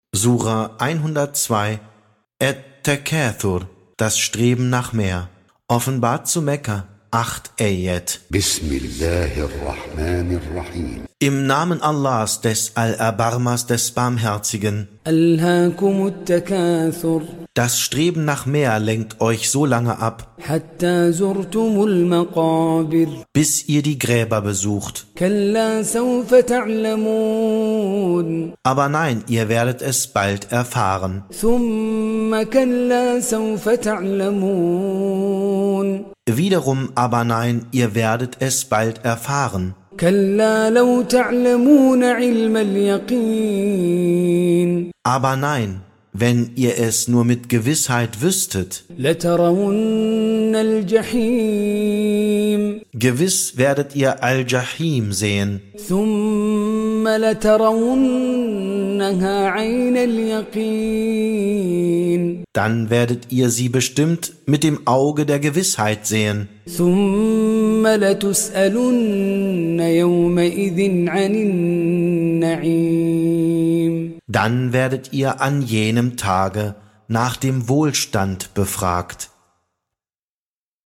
Sura 102 At-Takathur, das Streben nach mehr. Offenbart zu Mekka, 8 Ayat. Bismillahirrahmanirrahim. Im Namen Allahs, des Allerbarmers, des Barmherzigen. Alhaakumut Takathur. Das Streben nach mehr lenkt euch so lange ab, Hatta zurtumul Maqabir. bis ihr die Gräber besucht. Kalla sawfa ta'lamun. Aber nein, ihr werdet es bald erfahren. Thumma kalla sawfa ta'lamun. Wiederum aber nein, ihr werdet es bald erfahren. كلا لو تعلمون علم اليقين Aber nein, wenn ihr es nur mit Gewissheit wüsstet, لترون الجحيم gewiss werdet ihr Al-Jahim sehen, ثم لترونها عين اليقين dann werdet ihr sie bestimmt mit dem Auge der Gewissheit sehen. ثم لتسألن يومئذ عن النعيم Dann werdet ihr an jenem Tage nach dem Wohlstand befragt.